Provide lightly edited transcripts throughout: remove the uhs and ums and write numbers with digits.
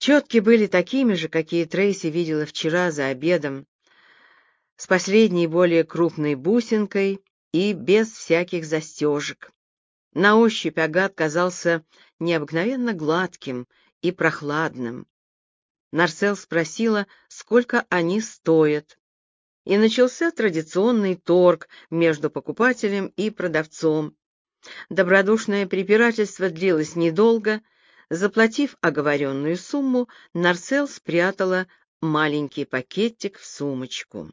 Четки были такими же, какие Трейси видела вчера за обедом, с последней более крупной бусинкой и без всяких застежек. На ощупь агат казался необыкновенно гладким и прохладным. Нарсел спросила, сколько они стоят, и начался традиционный торг между покупателем и продавцом. Добродушное препирательство длилось недолго. Заплатив оговоренную сумму, Нарсел спрятала маленький пакетик в сумочку.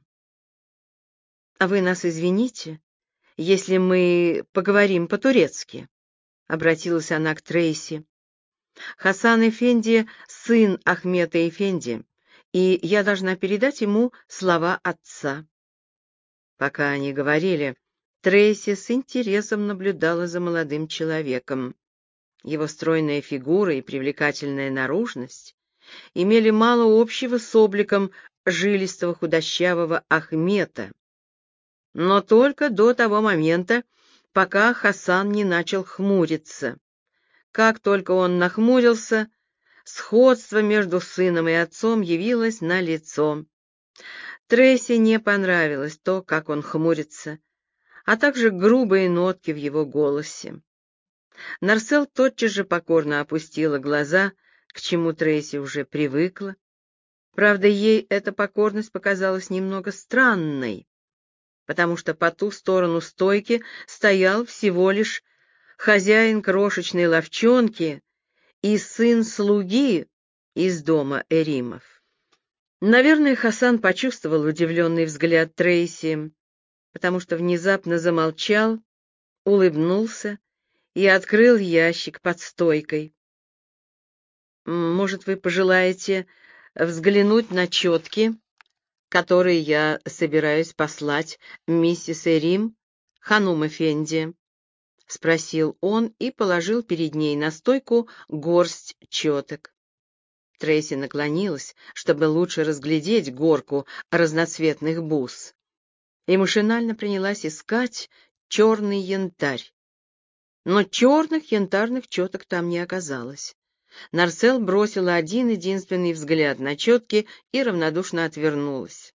«А вы нас извините, если мы поговорим по-турецки?» — обратилась она к Трейси. «Хасан Эфенди — сын Ахмета Эфенди, и я должна передать ему слова отца». Пока они говорили, Трейси с интересом наблюдала за молодым человеком. Его стройная фигура и привлекательная наружность имели мало общего с обликом жилистого худощавого Ахмета, но только до того момента, пока Хасан не начал хмуриться. Как только он нахмурился, сходство между сыном и отцом явилось налицо. Трейси не понравилось то, как он хмурится, а также грубые нотки в его голосе. Нарсел тотчас же покорно опустила глаза, к чему Трейси уже привыкла. Правда, ей эта покорность показалась немного странной, потому что по ту сторону стойки стоял всего лишь хозяин крошечной лавчонки и сын слуги из дома Эримов. Наверное, Хасан почувствовал удивленный взгляд Трейси, потому что внезапно замолчал, улыбнулся и открыл ящик под стойкой. «Может, вы пожелаете взглянуть на четки, которые я собираюсь послать миссис Эрим, Ханум Эфенди?» — спросил он и положил перед ней на стойку горсть четок. Трейси наклонилась, чтобы лучше разглядеть горку разноцветных бус, и машинально принялась искать черный янтарь. Но черных янтарных четок там не оказалось. Нарсел бросила один-единственный взгляд на четки и равнодушно отвернулась.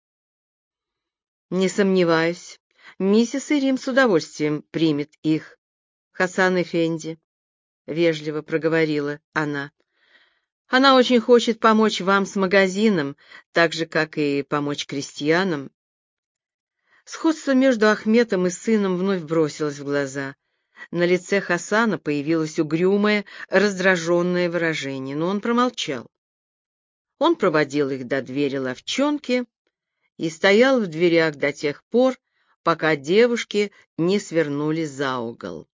«Не сомневаюсь, миссис Ирим с удовольствием примет их, Хасан Эфенди», — вежливо проговорила она. «Она очень хочет помочь вам с магазином, так же, как и помочь крестьянам». Сходство между Ахметом и сыном вновь бросилось в глаза. На лице Хасана появилось угрюмое, раздраженное выражение, но он промолчал. Он проводил их до двери лавчонки и стоял в дверях до тех пор, пока девушки не свернули за угол.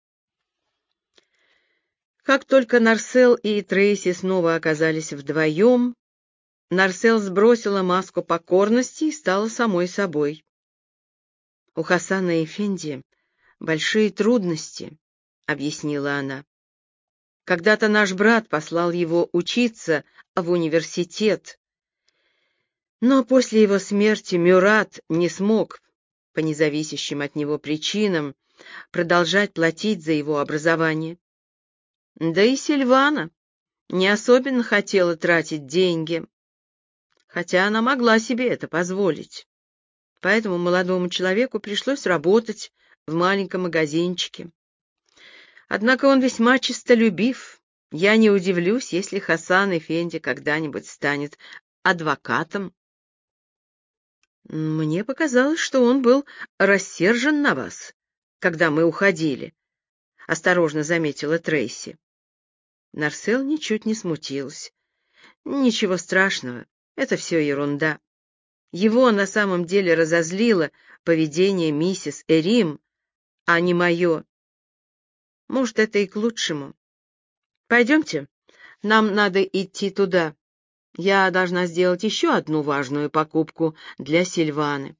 Как только Нарсел и Трейси снова оказались вдвоем, Нарсел сбросила маску покорности и стала самой собой. «У Хасана Эфенди большие трудности», — объяснила она. «Когда-то наш брат послал его учиться в университет, но после его смерти Мюрат не смог, по независящим от него причинам, продолжать платить за его образование. Да и Сильвана не особенно хотела тратить деньги, хотя она могла себе это позволить. Поэтому молодому человеку пришлось работать в маленьком магазинчике. Однако он весьма честолюбив. Я не удивлюсь, если Хасан Эфенди когда-нибудь станет адвокатом. Мне показалось, что он был рассержен на вас, когда мы уходили, — осторожно заметила Трейси. Нарсел ничуть не смутилась. Ничего страшного, это все ерунда. Его на самом деле разозлило поведение миссис Эрим, а не мое. Может, это и к лучшему. Пойдемте, нам надо идти туда. Я должна сделать еще одну важную покупку для Сильваны.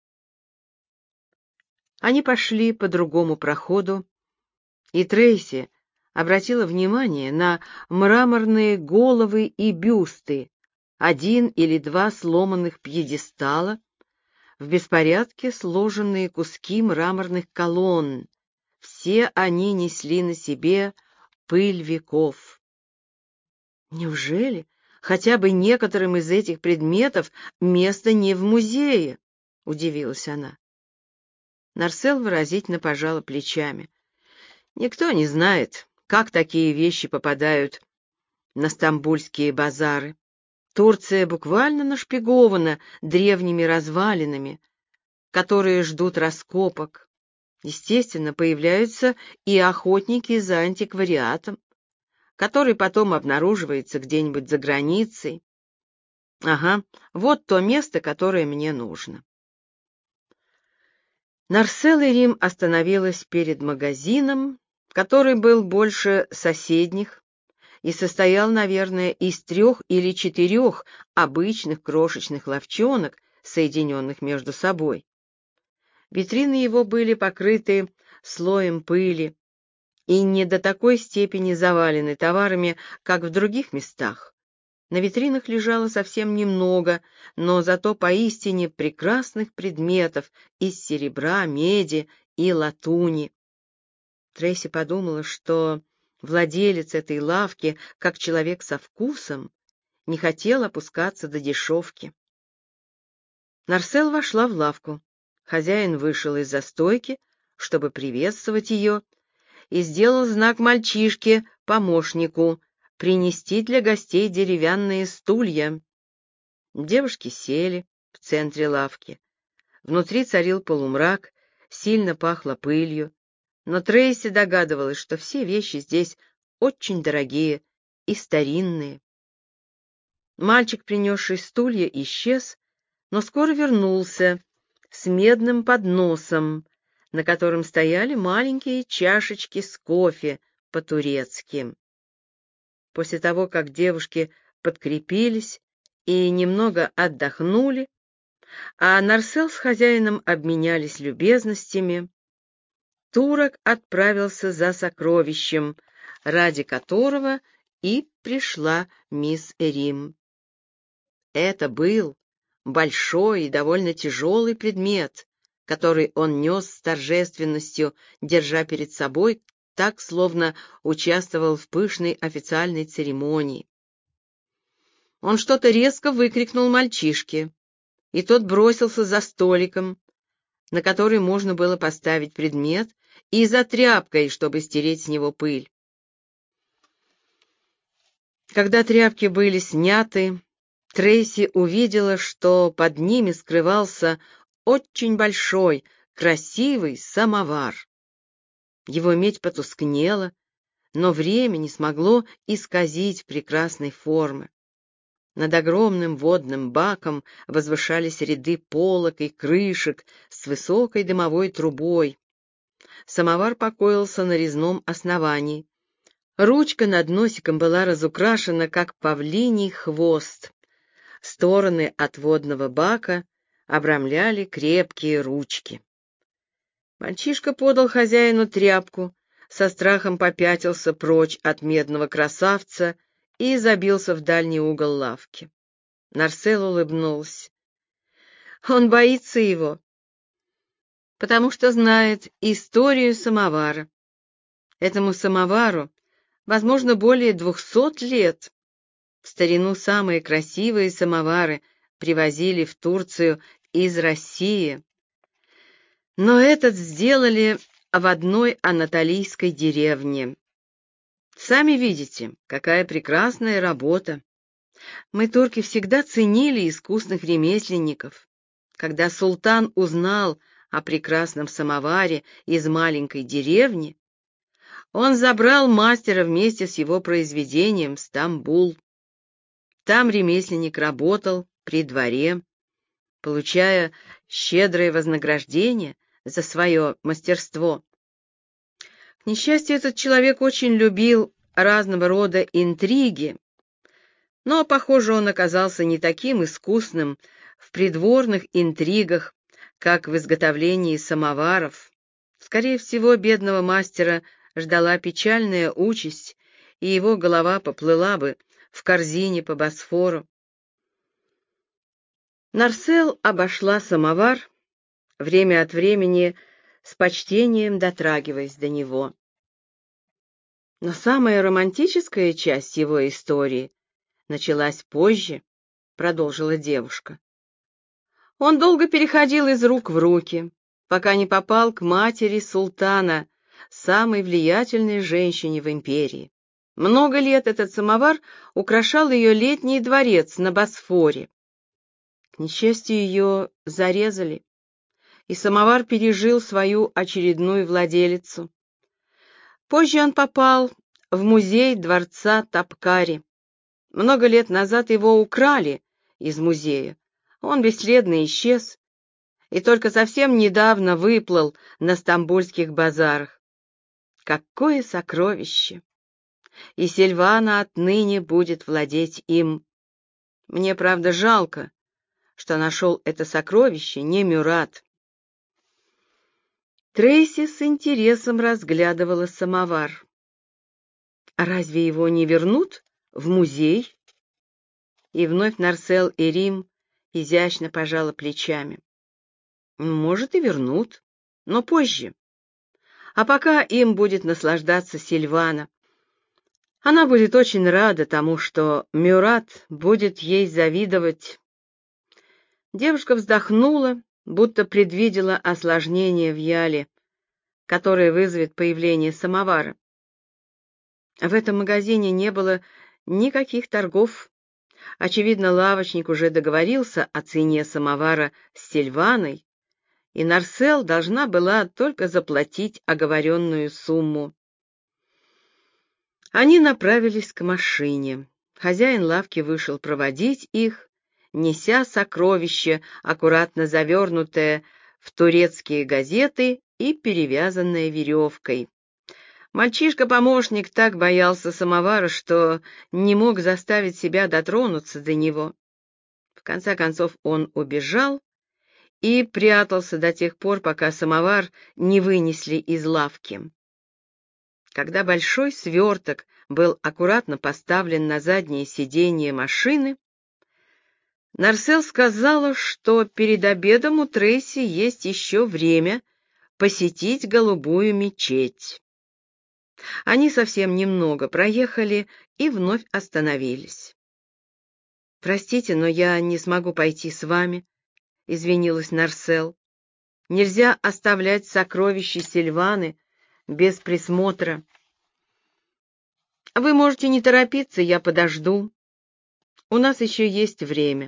Они пошли по другому проходу, и Трейси обратила внимание на мраморные головы и бюсты, один или два сломанных пьедестала, в беспорядке сложенные куски мраморных колонн. Все они несли на себе пыль веков. Неужели хотя бы некоторым из этих предметов место не в музее, — удивилась она. Нарсел выразительно пожала плечами. Никто не знает, как такие вещи попадают на стамбульские базары. Турция буквально нашпигована древними развалинами, которые ждут раскопок. Естественно, появляются и охотники за антиквариатом, который потом обнаруживается где-нибудь за границей. Ага, вот то место, которое мне нужно. Нарсел и Рим остановилась перед магазином, который был больше соседних и состоял, наверное, из 3 или 4 обычных крошечных лавчонок, соединенных между собой. Витрины его были покрыты слоем пыли и не до такой степени завалены товарами, как в других местах. На витринах лежало совсем немного, но зато поистине прекрасных предметов из серебра, меди и латуни. Трейси подумала, что владелец этой лавки, как человек со вкусом, не хотел опускаться до дешевки. Нарсел вошла в лавку. Хозяин вышел из-за стойки, чтобы приветствовать ее, и сделал знак мальчишке, помощнику, принести для гостей деревянные стулья. Девушки сели в центре лавки. Внутри царил полумрак, сильно пахло пылью, но Трейси догадывалась, что все вещи здесь очень дорогие и старинные. Мальчик, принесший стулья, исчез, но скоро вернулся с медным подносом, на котором стояли маленькие чашечки с кофе по-турецки. После того, как девушки подкрепились и немного отдохнули, а Нарсел с хозяином обменялись любезностями, турок отправился за сокровищем, ради которого и пришла мисс Рим. Это был большой и довольно тяжелый предмет, который он нес с торжественностью, держа перед собой, так, словно участвовал в пышной официальной церемонии. Он что-то резко выкрикнул мальчишке, и тот бросился за столиком, на который можно было поставить предмет, и за тряпкой, чтобы стереть с него пыль. Когда тряпки были сняты, Трейси увидела, что под ними скрывался очень большой, красивый самовар. Его медь потускнела, но время не смогло исказить прекрасной формы. Над огромным водным баком возвышались ряды полок и крышек с высокой дымовой трубой. Самовар покоился на резном основании. Ручка над носиком была разукрашена, как павлиний хвост. Стороны от водного бака обрамляли крепкие ручки. Мальчишка подал хозяину тряпку, со страхом попятился прочь от медного красавца и забился в дальний угол лавки. Нарсел улыбнулся. Он боится его, потому что знает историю самовара. Этому самовару, возможно, более 200 лет. В старину самые красивые самовары привозили в Турцию из России. Но этот сделали в одной анатолийской деревне. Сами видите, какая прекрасная работа. Мы, турки, всегда ценили искусных ремесленников. Когда султан узнал о прекрасном самоваре из маленькой деревни, он забрал мастера вместе с его произведением в Стамбул. Там ремесленник работал при дворе, получая щедрое вознаграждение за свое мастерство. К несчастью, этот человек очень любил разного рода интриги, но, похоже, он оказался не таким искусным в придворных интригах, как в изготовлении самоваров. Скорее всего, бедного мастера ждала печальная участь, и его голова поплыла бы в корзине по Босфору. Нарсел обошла самовар, время от времени с почтением дотрагиваясь до него. Но самая романтическая часть его истории началась позже, — продолжила девушка. Он долго переходил из рук в руки, пока не попал к матери султана, самой влиятельной женщине в империи. Много лет этот самовар украшал ее летний дворец на Босфоре. К несчастью, ее зарезали, и самовар пережил свою очередную владелицу. Позже он попал в музей дворца Тапкари. Много лет назад его украли из музея. Он бесследно исчез и только совсем недавно выплыл на стамбульских базарах. Какое сокровище! И Сильвана отныне будет владеть им. Мне, правда, жалко, что нашел это сокровище не Мюрат. Трейси с интересом разглядывала самовар. А разве его не вернут в музей? И вновь Нарсел и Рим изящно пожала плечами. Может, и вернут, но позже. А пока им будет наслаждаться Сильвана. Она будет очень рада тому, что Мюрат будет ей завидовать. Девушка вздохнула, будто предвидела осложнение в Яле, которое вызовет появление самовара. В этом магазине не было никаких торгов. Очевидно, лавочник уже договорился о цене самовара с Сильваной, и Нарсел должна была только заплатить оговоренную сумму. Они направились к машине. Хозяин лавки вышел проводить их, неся сокровище, аккуратно завернутое в турецкие газеты и перевязанное веревкой. Мальчишка-помощник так боялся самовара, что не мог заставить себя дотронуться до него. В конце концов он убежал и прятался до тех пор, пока самовар не вынесли из лавки. Когда большой сверток был аккуратно поставлен на заднее сиденье машины, Нарсел сказала, что перед обедом у Трейси есть еще время посетить Голубую мечеть. Они совсем немного проехали и вновь остановились. «Простите, но я не смогу пойти с вами», — извинилась Нарсел. «Нельзя оставлять сокровища Сильваны без присмотра. Вы можете не торопиться, я подожду. У нас еще есть время».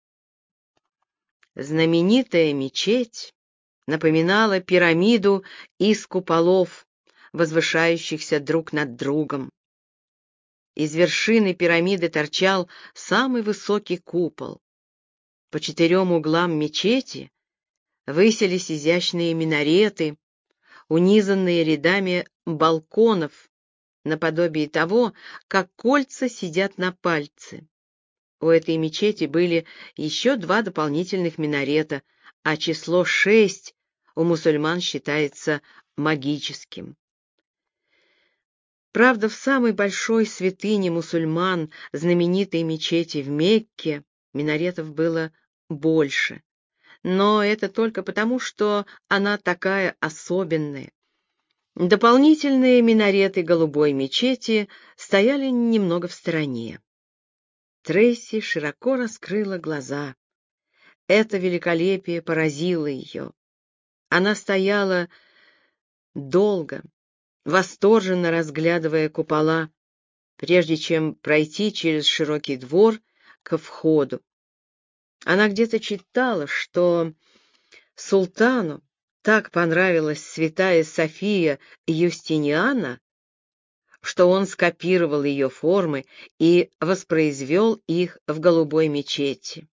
Знаменитая мечеть напоминала пирамиду из куполов, возвышающихся друг над другом. Из вершины пирамиды торчал самый высокий купол. По 4 углам мечети высились изящные минареты, унизанные рядами балконов, наподобие того, как кольца сидят на пальце. У этой мечети были еще 2 дополнительных минарета, а число 6 у мусульман считается магическим. Правда, в самой большой святыне мусульман, знаменитой мечети в Мекке, минаретов было больше. Но это только потому, что она такая особенная. Дополнительные минареты голубой мечети стояли немного в стороне. Трейси широко раскрыла глаза. Это великолепие поразило ее. Она стояла долго, восторженно разглядывая купола, прежде чем пройти через широкий двор ко входу. Она где-то читала, что султану так понравилась святая София Юстиниана, что он скопировал ее формы и воспроизвел их в голубой мечети.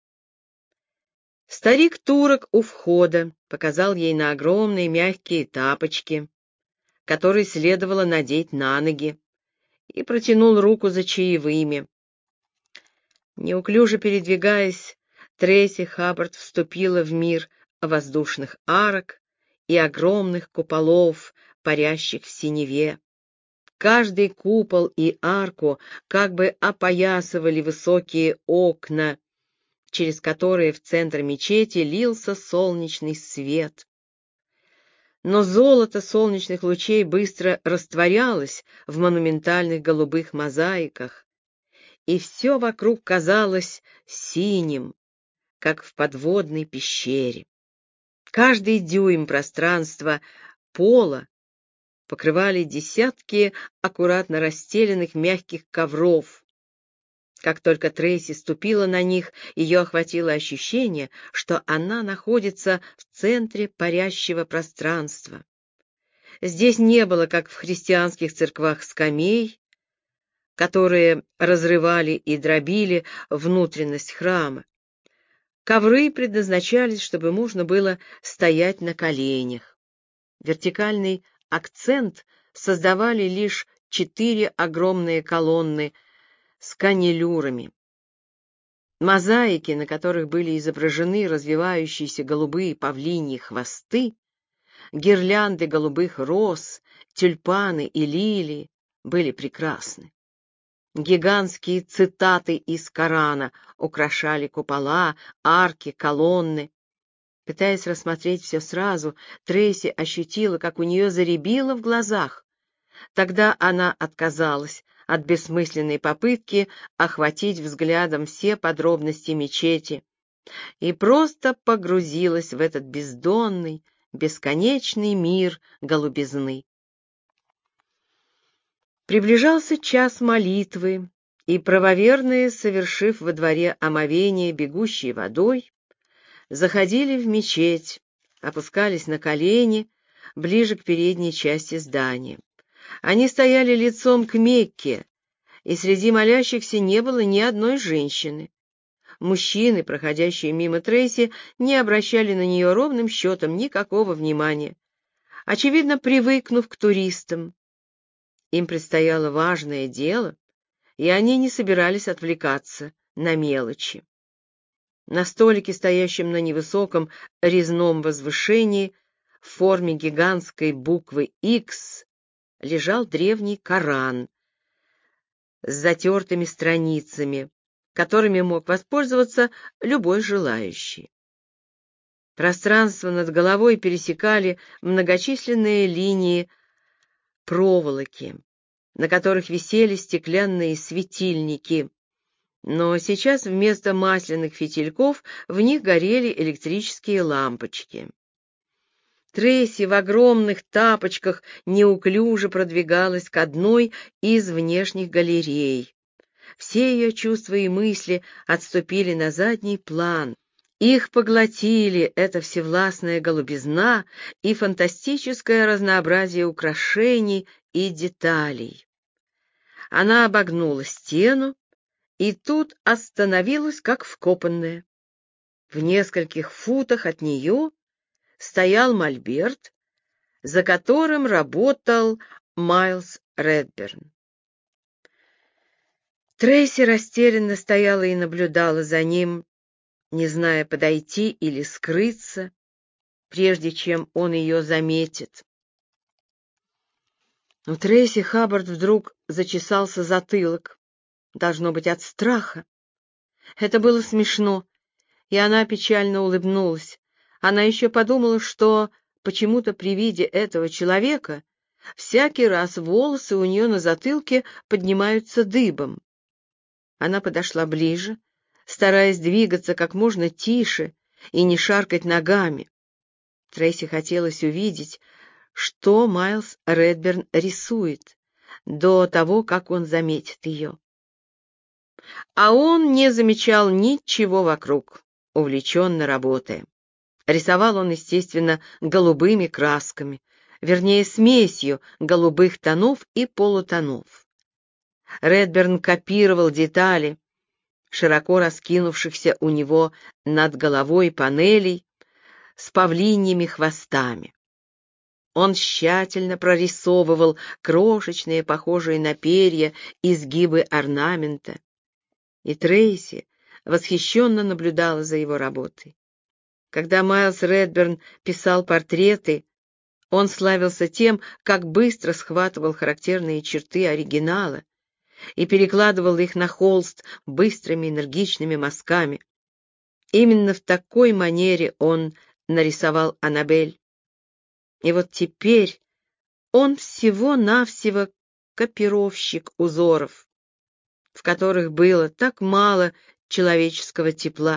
Старик-турок у входа показал ей на огромные мягкие тапочки, которые следовало надеть на ноги, и протянул руку за чаевыми. Неуклюже передвигаясь, Трейси Хаббард вступила в мир воздушных арок и огромных куполов, парящих в синеве. Каждый купол и арку как бы опоясывали высокие окна, через которые в центр мечети лился солнечный свет. Но золото солнечных лучей быстро растворялось в монументальных голубых мозаиках, и все вокруг казалось синим, как в подводной пещере. Каждый дюйм пространства пола покрывали десятки аккуратно расстеленных мягких ковров. Как только Трейси ступила на них, ее охватило ощущение, что она находится в центре парящего пространства. Здесь не было, как в христианских церквах, скамей, которые разрывали и дробили внутренность храма. Ковры предназначались, чтобы можно было стоять на коленях. Вертикальный акцент создавали лишь 4 огромные колонны с каннелюрами. Мозаики, на которых были изображены развивающиеся голубые павлиньи хвосты, гирлянды голубых роз, тюльпаны и лилии, были прекрасны. Гигантские цитаты из Корана украшали купола, арки, колонны. Пытаясь рассмотреть все сразу, Трейси ощутила, как у нее зарябило в глазах. Тогда она отказалась от бессмысленной попытки охватить взглядом все подробности мечети и просто погрузилась в этот бездонный, бесконечный мир голубизны. Приближался час молитвы, и правоверные, совершив во дворе омовение бегущей водой, заходили в мечеть, опускались на колени ближе к передней части здания. Они стояли лицом к Мекке, и среди молящихся не было ни одной женщины. Мужчины, проходящие мимо Трейси, не обращали на нее ровным счетом никакого внимания, очевидно, привыкнув к туристам. Им предстояло важное дело, и они не собирались отвлекаться на мелочи. На столике, стоящем на невысоком резном возвышении в форме гигантской буквы X, лежал древний Коран с затертыми страницами, которыми мог воспользоваться любой желающий. Пространство над головой пересекали многочисленные линии проволоки, на которых висели стеклянные светильники, но сейчас вместо масляных фитильков в них горели электрические лампочки. Трейси в огромных тапочках неуклюже продвигалась к одной из внешних галерей. Все ее чувства и мысли отступили на задний план. Их поглотили эта всевластная голубизна и фантастическое разнообразие украшений и деталей. Она обогнула стену и тут остановилась, как вкопанная. В нескольких футах от нее стоял мольберт, за которым работал Майлз Редберн. Трейси растерянно стояла и наблюдала за ним, не зная, подойти или скрыться, прежде чем он ее заметит. У Трейси Хаббард вдруг зачесался затылок, должно быть, от страха. Это было смешно, и она печально улыбнулась. Она еще подумала, что почему-то при виде этого человека всякий раз волосы у нее на затылке поднимаются дыбом. Она подошла ближе, стараясь двигаться как можно тише и не шаркать ногами. Трейси хотелось увидеть, что Майлз Редберн рисует, до того, как он заметит ее. А он не замечал ничего вокруг, увлеченно работая. Рисовал он, естественно, голубыми красками, вернее, смесью голубых тонов и полутонов. Редберн копировал детали широко раскинувшихся у него над головой панелей с павлиньими хвостами. Он тщательно прорисовывал крошечные, похожие на перья, изгибы орнамента. И Трейси восхищенно наблюдала за его работой. Когда Майлз Редберн писал портреты, он славился тем, как быстро схватывал характерные черты оригинала и перекладывал их на холст быстрыми энергичными мазками. Именно в такой манере он нарисовал Аннабель. И вот теперь он всего-навсего копировщик узоров. в которых было так мало человеческого тепла.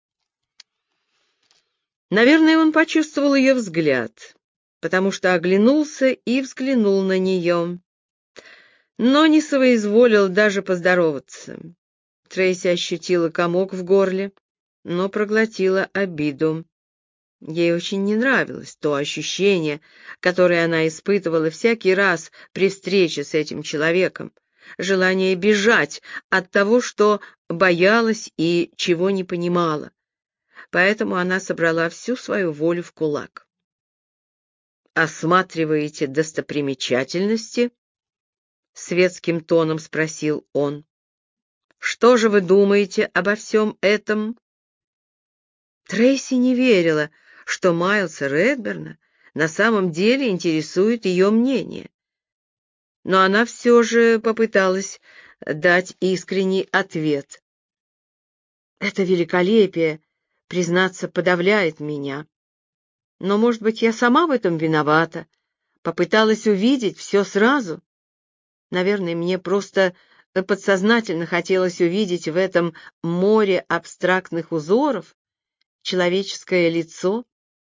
Наверное, он почувствовал ее взгляд, потому что оглянулся и взглянул на нее, но не соизволил даже поздороваться. Трейси ощутила комок в горле, но проглотила обиду. Ей очень не нравилось то ощущение, которое она испытывала всякий раз при встрече с этим человеком, желание бежать от того, что боялась и чего не понимала. Поэтому она собрала всю свою волю в кулак. «Осматриваете достопримечательности?» — светским тоном спросил он. «Что же вы думаете обо всем этом?» Трейси не верила, что Майлса Редберна на самом деле интересует ее мнение. Но она все же попыталась дать искренний ответ. «Это великолепие, признаться, подавляет меня. Но, может быть, я сама в этом виновата. Попыталась увидеть все сразу. Наверное, мне просто подсознательно хотелось увидеть в этом море абстрактных узоров человеческое лицо.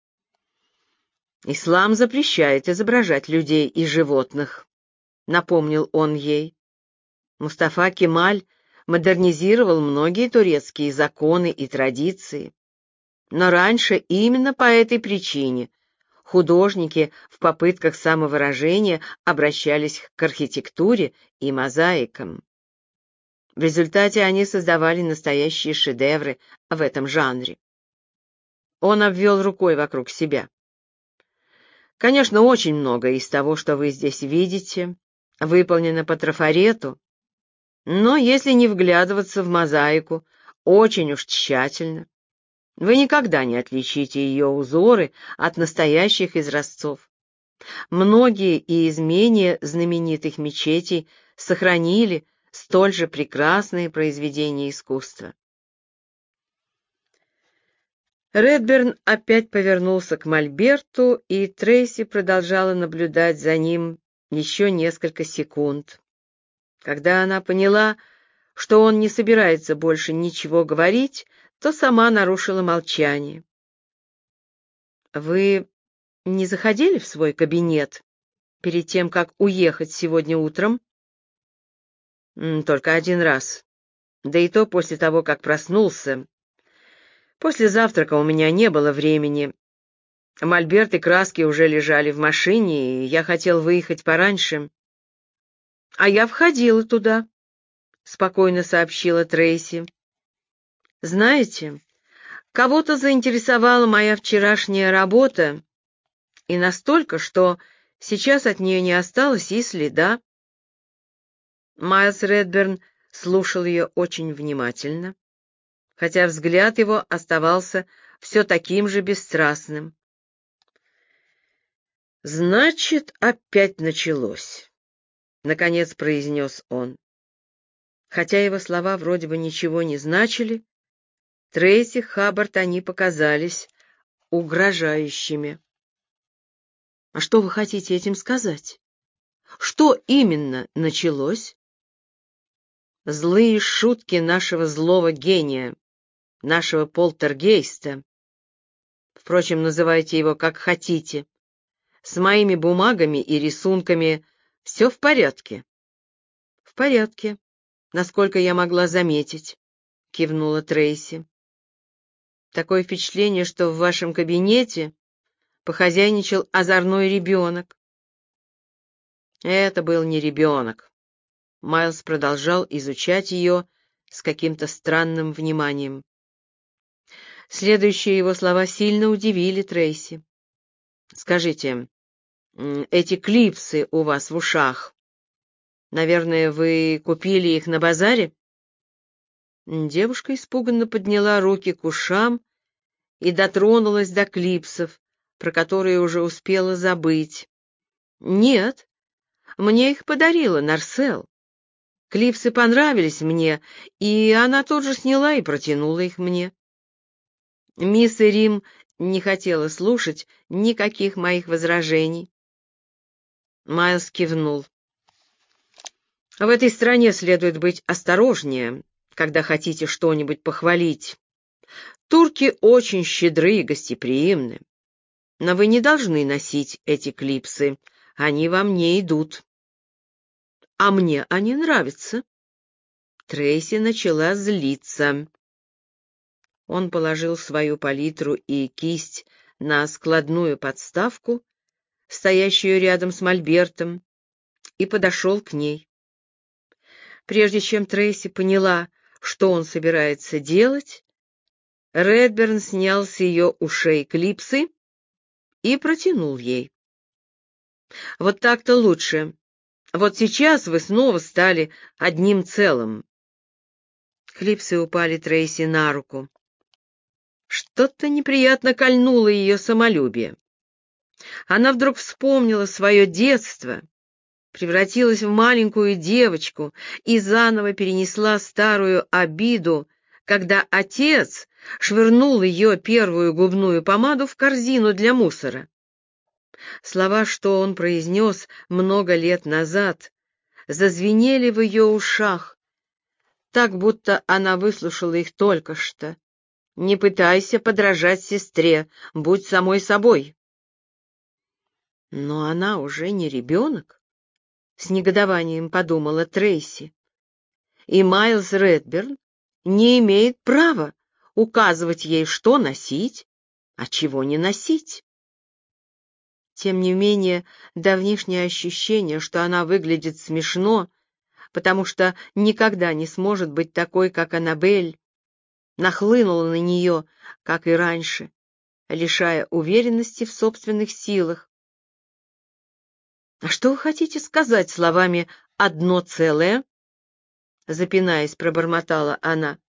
«Ислам запрещает изображать людей и животных», — напомнил он ей. Мустафа Кемаль модернизировал многие турецкие законы и традиции. Но раньше именно по этой причине художники в попытках самовыражения обращались к архитектуре и мозаикам. В результате они создавали настоящие шедевры в этом жанре. Он обвел рукой вокруг себя. Конечно, очень многое из того, что вы здесь видите, выполнено по трафарету, но если не вглядываться в мозаику очень уж тщательно, вы никогда не отличите ее узоры от настоящих изразцов. Многие из менее знаменитых мечетей сохранили столь же прекрасные произведения искусства. Редберн опять повернулся к мольберту, и Трейси продолжала наблюдать за ним еще несколько секунд. Когда она поняла, что он не собирается больше ничего говорить, то сама нарушила молчание. «Вы не заходили в свой кабинет перед тем, как уехать сегодня утром?» «Только один раз. Да и то после того, как проснулся. После завтрака у меня не было времени. Мольберт и краски уже лежали в машине, и я хотел выехать пораньше». «А я входила туда», — спокойно сообщила Трейси. «Знаете, кого-то заинтересовала моя вчерашняя работа, и настолько, что сейчас от нее не осталось и следа». Майлз Редберн слушал ее очень внимательно, хотя взгляд его оставался все таким же бесстрастным. «Значит, опять началось», — наконец произнес он. Хотя его слова вроде бы ничего не значили, Трейси Хаббард они показались угрожающими. «А что вы хотите этим сказать? Что именно началось?» «Злые шутки нашего злого гения, нашего полтергейста. Впрочем, называйте его как хотите. С моими бумагами и рисунками все в порядке?» «В порядке, насколько я могла заметить», — кивнула Трейси. «Такое впечатление, что в вашем кабинете похозяйничал озорной ребенок». Это был не ребенок. Майлз продолжал изучать ее с каким-то странным вниманием. Следующие его слова сильно удивили Трейси. «Скажите, эти клипсы у вас в ушах, наверное, вы купили их на базаре?» Девушка испуганно подняла руки к ушам и дотронулась до клипсов, про которые уже успела забыть. «Нет, мне их подарила Нарсел. Клипсы понравились мне, и она тут же сняла и протянула их мне». Мисс Рим не хотела слушать никаких моих возражений. Майлз кивнул. В этой стране следует быть осторожнее, когда хотите что-нибудь похвалить. Турки очень щедры и гостеприимны, но вы не должны носить эти клипсы, они вам не идут. А мне они нравятся. Трейси начала злиться. Он положил свою палитру и кисть на складную подставку, стоящую рядом с мольбертом, и подошел к ней. Прежде чем Трейси поняла, что он собирается делать, Редберн снял с ее ушей клипсы и протянул ей. «Вот так-то лучше. Вот сейчас вы снова стали одним целым». Клипсы упали Трейси на руку. Что-то неприятно кольнуло ее самолюбие. Она вдруг вспомнила свое детство, превратилась в маленькую девочку и заново перенесла старую обиду, когда отец швырнул ее первую губную помаду в корзину для мусора. Слова, что он произнес много лет назад, зазвенели в ее ушах, так будто она выслушала их только что. «Не пытайся подражать сестре, будь самой собой». Но она уже не ребенок, с негодованием подумала Трейси. И Майлз Редберн не имеет права указывать ей, что носить, а чего не носить. Тем не менее, давнишнее ощущение, что она выглядит смешно, потому что никогда не сможет быть такой, как Аннабель, нахлынуло на нее, как и раньше, лишая уверенности в собственных силах. «А что вы хотите сказать словами «одно целое»?» Запинаясь, пробормотала она.